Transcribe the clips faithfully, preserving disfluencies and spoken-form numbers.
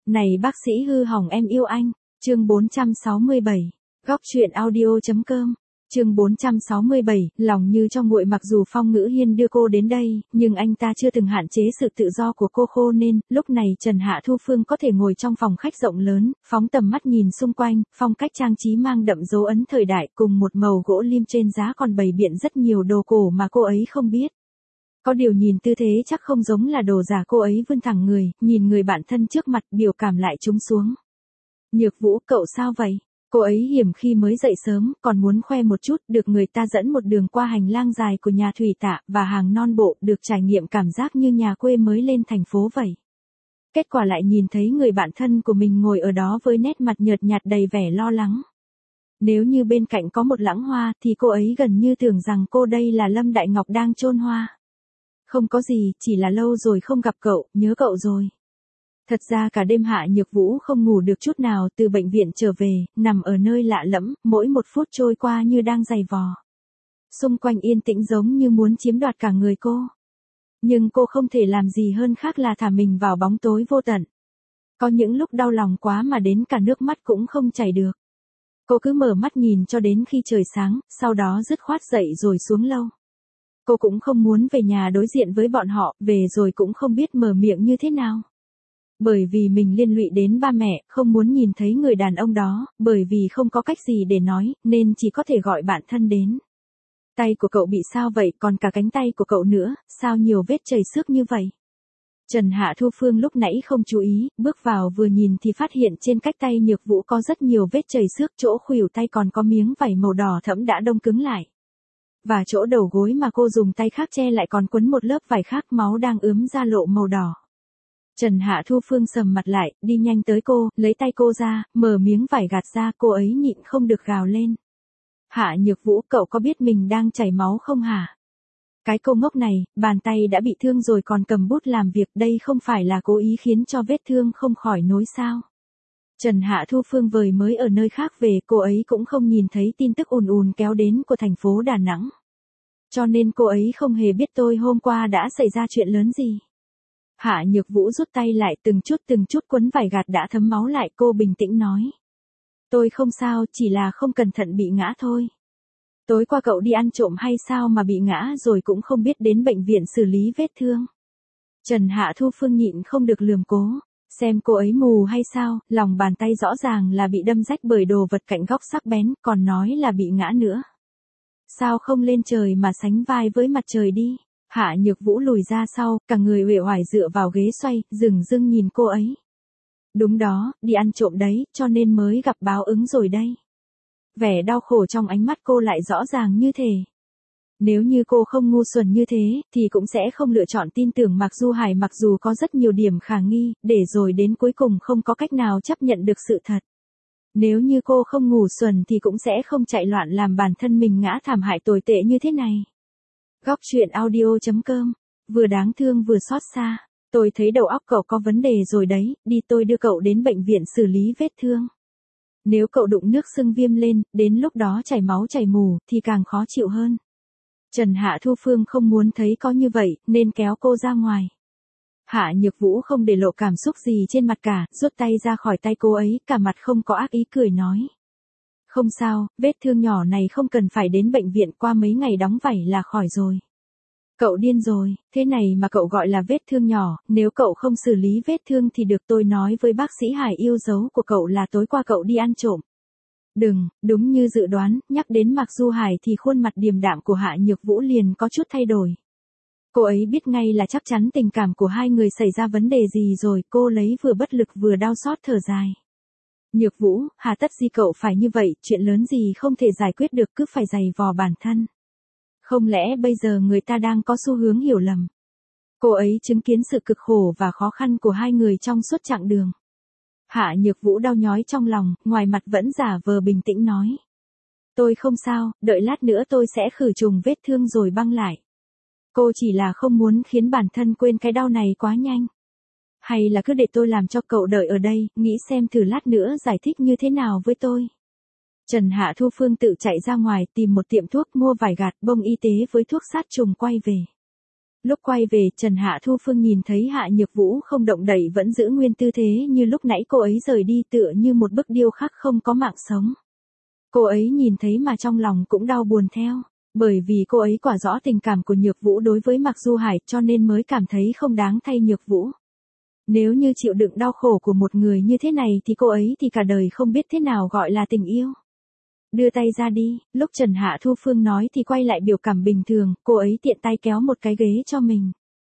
Này bác sĩ hư hỏng em yêu anh. Chương bốn trăm sáu mươi bảy. Góc truyện audio.com. Chương bốn trăm sáu mươi bảy, lòng như cho nguội. Mặc dù Phong Ngữ Hiên đưa cô đến đây, nhưng anh ta chưa từng hạn chế sự tự do của cô, khô nên, lúc này Trần Hạ Thu Phương có thể ngồi trong phòng khách rộng lớn, phóng tầm mắt nhìn xung quanh, phong cách trang trí mang đậm dấu ấn thời đại cùng một màu gỗ lim trên giá còn bày biện rất nhiều đồ cổ mà cô ấy không biết. Có điều nhìn tư thế chắc không giống là đồ giả. Cô ấy vươn thẳng người, nhìn người bạn thân trước mặt, biểu cảm lại trúng xuống. Nhược Vũ, cậu sao vậy? Cô ấy hiểm khi mới dậy sớm, còn muốn khoe một chút, được người ta dẫn một đường qua hành lang dài của nhà thủy tạ, và hàng non bộ, được trải nghiệm cảm giác như nhà quê mới lên thành phố vậy. Kết quả lại nhìn thấy người bạn thân của mình ngồi ở đó với nét mặt nhợt nhạt đầy vẻ lo lắng. Nếu như bên cạnh có một lẵng hoa, thì cô ấy gần như tưởng rằng cô đây là Lâm Đại Ngọc đang chôn hoa. Không có gì, chỉ là lâu rồi không gặp cậu, nhớ cậu rồi. Thật ra cả đêm Hạ Nhược Vũ không ngủ được chút nào. Từ bệnh viện trở về, nằm ở nơi lạ lẫm, mỗi một phút trôi qua như đang giày vò. Xung quanh yên tĩnh giống như muốn chiếm đoạt cả người cô. Nhưng cô không thể làm gì hơn khác là thả mình vào bóng tối vô tận. Có những lúc đau lòng quá mà đến cả nước mắt cũng không chảy được. Cô cứ mở mắt nhìn cho đến khi trời sáng, sau đó dứt khoát dậy rồi xuống lâu. Cô cũng không muốn về nhà đối diện với bọn họ, về rồi cũng không biết mở miệng như thế nào. Bởi vì mình liên lụy đến ba mẹ, không muốn nhìn thấy người đàn ông đó, bởi vì không có cách gì để nói, nên chỉ có thể gọi bạn thân đến. Tay của cậu bị sao vậy, còn cả cánh tay của cậu nữa, sao nhiều vết chảy xước như vậy? Trần Hạ Thu Phương lúc nãy không chú ý, bước vào vừa nhìn thì phát hiện trên cách tay Nhược Vũ có rất nhiều vết chảy xước, chỗ khuỷu tay còn có miếng vải màu đỏ thẫm đã đông cứng lại. Và chỗ đầu gối mà cô dùng tay khác che lại còn quấn một lớp vải khác, máu đang ướm ra lộ màu đỏ. Trần Hạ Thu Phương sầm mặt lại, đi nhanh tới cô, lấy tay cô ra, mở miếng vải gạt ra. Cô ấy nhịn không được gào lên. Hạ Nhược Vũ, cậu có biết mình đang chảy máu không hả? Cái cô ngốc này, bàn tay đã bị thương rồi còn cầm bút làm việc, đây không phải là cố ý khiến cho vết thương không khỏi nối sao? Trần Hạ Thu Phương vời mới ở nơi khác về, cô ấy cũng không nhìn thấy tin tức ùn ùn kéo đến của thành phố Đà Nẵng. Cho nên cô ấy không hề biết tôi hôm qua đã xảy ra chuyện lớn gì. Hạ Nhược Vũ rút tay lại, từng chút từng chút quấn vải gạt đã thấm máu lại. Cô bình tĩnh nói. Tôi không sao, chỉ là không cẩn thận bị ngã thôi. Tối qua cậu đi ăn trộm hay sao mà bị ngã rồi cũng không biết đến bệnh viện xử lý vết thương? Trần Hạ Thu Phương nhịn không được lườm cố. Xem cô ấy mù hay sao, lòng bàn tay rõ ràng là bị đâm rách bởi đồ vật cạnh góc sắc bén, còn nói là bị ngã nữa. Sao không lên trời mà sánh vai với mặt trời đi? Hạ Nhược Vũ lùi ra sau, cả người uể oải dựa vào ghế xoay, dửng dưng nhìn cô ấy. Đúng đó, đi ăn trộm đấy, cho nên mới gặp báo ứng rồi đây. Vẻ đau khổ trong ánh mắt cô lại rõ ràng như thể. Nếu như cô không ngu xuẩn như thế, thì cũng sẽ không lựa chọn tin tưởng Mạc Du Hải, mặc dù có rất nhiều điểm khả nghi, để rồi đến cuối cùng không có cách nào chấp nhận được sự thật. Nếu như cô không ngu xuẩn thì cũng sẽ không chạy loạn làm bản thân mình ngã thảm hại tồi tệ như thế này. Góc truyện audio.com. Vừa đáng thương vừa xót xa. Tôi thấy đầu óc cậu có vấn đề rồi đấy, đi tôi đưa cậu đến bệnh viện xử lý vết thương. Nếu cậu đụng nước sưng viêm lên, đến lúc đó chảy máu chảy mù, thì càng khó chịu hơn. Trần Hạ Thu Phương không muốn thấy có như vậy, nên kéo cô ra ngoài. Hạ Nhược Vũ không để lộ cảm xúc gì trên mặt cả, rút tay ra khỏi tay cô ấy, cả mặt không có ác ý cười nói. Không sao, vết thương nhỏ này không cần phải đến bệnh viện, qua mấy ngày đóng vảy là khỏi rồi. Cậu điên rồi, thế này mà cậu gọi là vết thương nhỏ, nếu cậu không xử lý vết thương thì được, tôi nói với bác sĩ Hải yêu dấu của cậu là tối qua cậu đi ăn trộm. Đừng, đúng như dự đoán, nhắc đến Mạc Du Hải thì khuôn mặt điềm đạm của Hạ Nhược Vũ liền có chút thay đổi. Cô ấy biết ngay là chắc chắn tình cảm của hai người xảy ra vấn đề gì rồi, cô lấy vừa bất lực vừa đau xót thở dài. Nhược Vũ, hà tất gì cậu phải như vậy, chuyện lớn gì không thể giải quyết được cứ phải giày vò bản thân. Không lẽ bây giờ người ta đang có xu hướng hiểu lầm? Cô ấy chứng kiến sự cực khổ và khó khăn của hai người trong suốt chặng đường. Hạ Nhược Vũ đau nhói trong lòng, ngoài mặt vẫn giả vờ bình tĩnh nói. Tôi không sao, đợi lát nữa tôi sẽ khử trùng vết thương rồi băng lại. Cô chỉ là không muốn khiến bản thân quên cái đau này quá nhanh. Hay là cứ để tôi làm cho cậu đợi ở đây, nghĩ xem thử lát nữa giải thích như thế nào với tôi. Trần Hạ Thu Phương tự chạy ra ngoài tìm một tiệm thuốc mua vải gạt, bông y tế với thuốc sát trùng quay về. Lúc quay về, Trần Hạ Thu Phương nhìn thấy Hạ Nhược Vũ không động đậy vẫn giữ nguyên tư thế như lúc nãy cô ấy rời đi tựa như một bức điêu khắc không có mạng sống. Cô ấy nhìn thấy mà trong lòng cũng đau buồn theo, bởi vì cô ấy quả rõ tình cảm của Nhược Vũ đối với Mạc Du Hải cho nên mới cảm thấy không đáng thay Nhược Vũ. Nếu như chịu đựng đau khổ của một người như thế này thì cô ấy thì cả đời không biết thế nào gọi là tình yêu. Đưa tay ra đi, lúc Trần Hạ Thu Phương nói thì quay lại biểu cảm bình thường, cô ấy tiện tay kéo một cái ghế cho mình.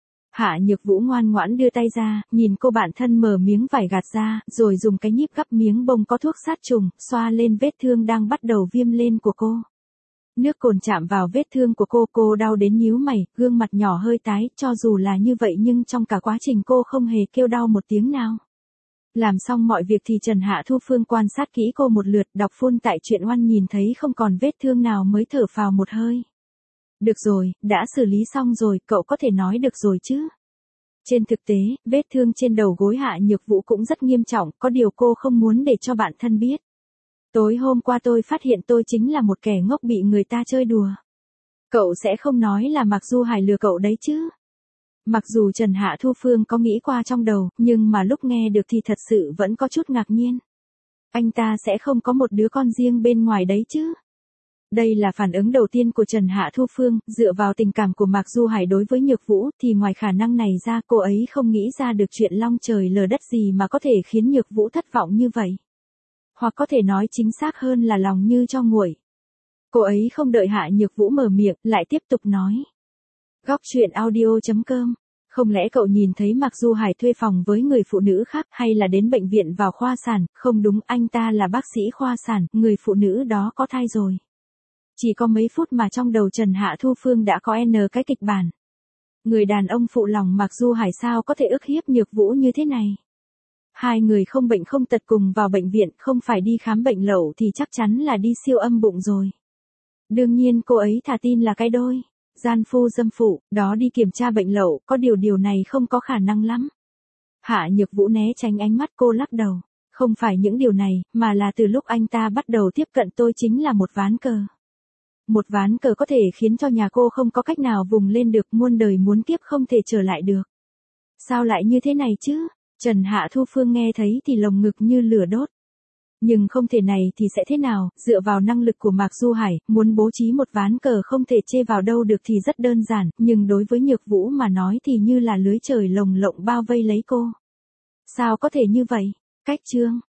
Hạ Nhược Vũ ngoan ngoãn đưa tay ra, nhìn cô bạn thân mở miếng vải gạt ra, rồi dùng cái nhíp gắp miếng bông có thuốc sát trùng, xoa lên vết thương đang bắt đầu viêm lên của cô. Nước cồn chạm vào vết thương của cô, cô đau đến nhíu mày, gương mặt nhỏ hơi tái, cho dù là như vậy nhưng trong cả quá trình cô không hề kêu đau một tiếng nào. Làm xong mọi việc thì Trần Hạ Thu Phương quan sát kỹ cô một lượt, đọc phun tại truyện oan nhìn thấy không còn vết thương nào mới thở phào một hơi. Được rồi, đã xử lý xong rồi, cậu có thể nói được rồi chứ. Trên thực tế, vết thương trên đầu gối Hạ Nhược Vũ cũng rất nghiêm trọng, có điều cô không muốn để cho bạn thân biết. Tối hôm qua tôi phát hiện tôi chính là một kẻ ngốc bị người ta chơi đùa. Cậu sẽ không nói là Mạc Du Hải lừa cậu đấy chứ. Mặc dù Trần Hạ Thu Phương có nghĩ qua trong đầu, nhưng mà lúc nghe được thì thật sự vẫn có chút ngạc nhiên. Anh ta sẽ không có một đứa con riêng bên ngoài đấy chứ. Đây là phản ứng đầu tiên của Trần Hạ Thu Phương, dựa vào tình cảm của Mạc Du Hải đối với Nhược Vũ thì ngoài khả năng này ra cô ấy không nghĩ ra được chuyện long trời lở đất gì mà có thể khiến Nhược Vũ thất vọng như vậy. Hoặc có thể nói chính xác hơn là lòng như cho nguội. Cô ấy không đợi Hạ Nhược Vũ mở miệng, lại tiếp tục nói. Góc truyện audio chấm com. Không lẽ cậu nhìn thấy Mạc Du Hải thuê phòng với người phụ nữ khác hay là đến bệnh viện vào khoa sản? Không đúng, anh ta là bác sĩ khoa sản, người phụ nữ đó có thai rồi. Chỉ có mấy phút mà trong đầu Trần Hạ Thu Phương đã có n cái kịch bản. Người đàn ông phụ lòng Mạc Du Hải sao có thể ức hiếp Nhược Vũ như thế này? Hai người không bệnh không tật cùng vào bệnh viện, không phải đi khám bệnh lậu thì chắc chắn là đi siêu âm bụng rồi. Đương nhiên cô ấy thà tin là cái đôi gian phu dâm phụ, đó đi kiểm tra bệnh lậu, có điều điều này không có khả năng lắm. Hạ Nhược Vũ né tránh ánh mắt cô lắc đầu. Không phải những điều này, mà là từ lúc anh ta bắt đầu tiếp cận tôi chính là một ván cờ. Một ván cờ có thể khiến cho nhà cô không có cách nào vùng lên được, muôn đời muốn kiếp không thể trở lại được. Sao lại như thế này chứ? Trần Hạ Thu Phương nghe thấy thì lồng ngực như lửa đốt. Nhưng không thể này thì sẽ thế nào, dựa vào năng lực của Mạc Du Hải, muốn bố trí một ván cờ không thể chê vào đâu được thì rất đơn giản, nhưng đối với Nhược Vũ mà nói thì như là lưới trời lồng lộng bao vây lấy cô. Sao có thể như vậy? Cách chương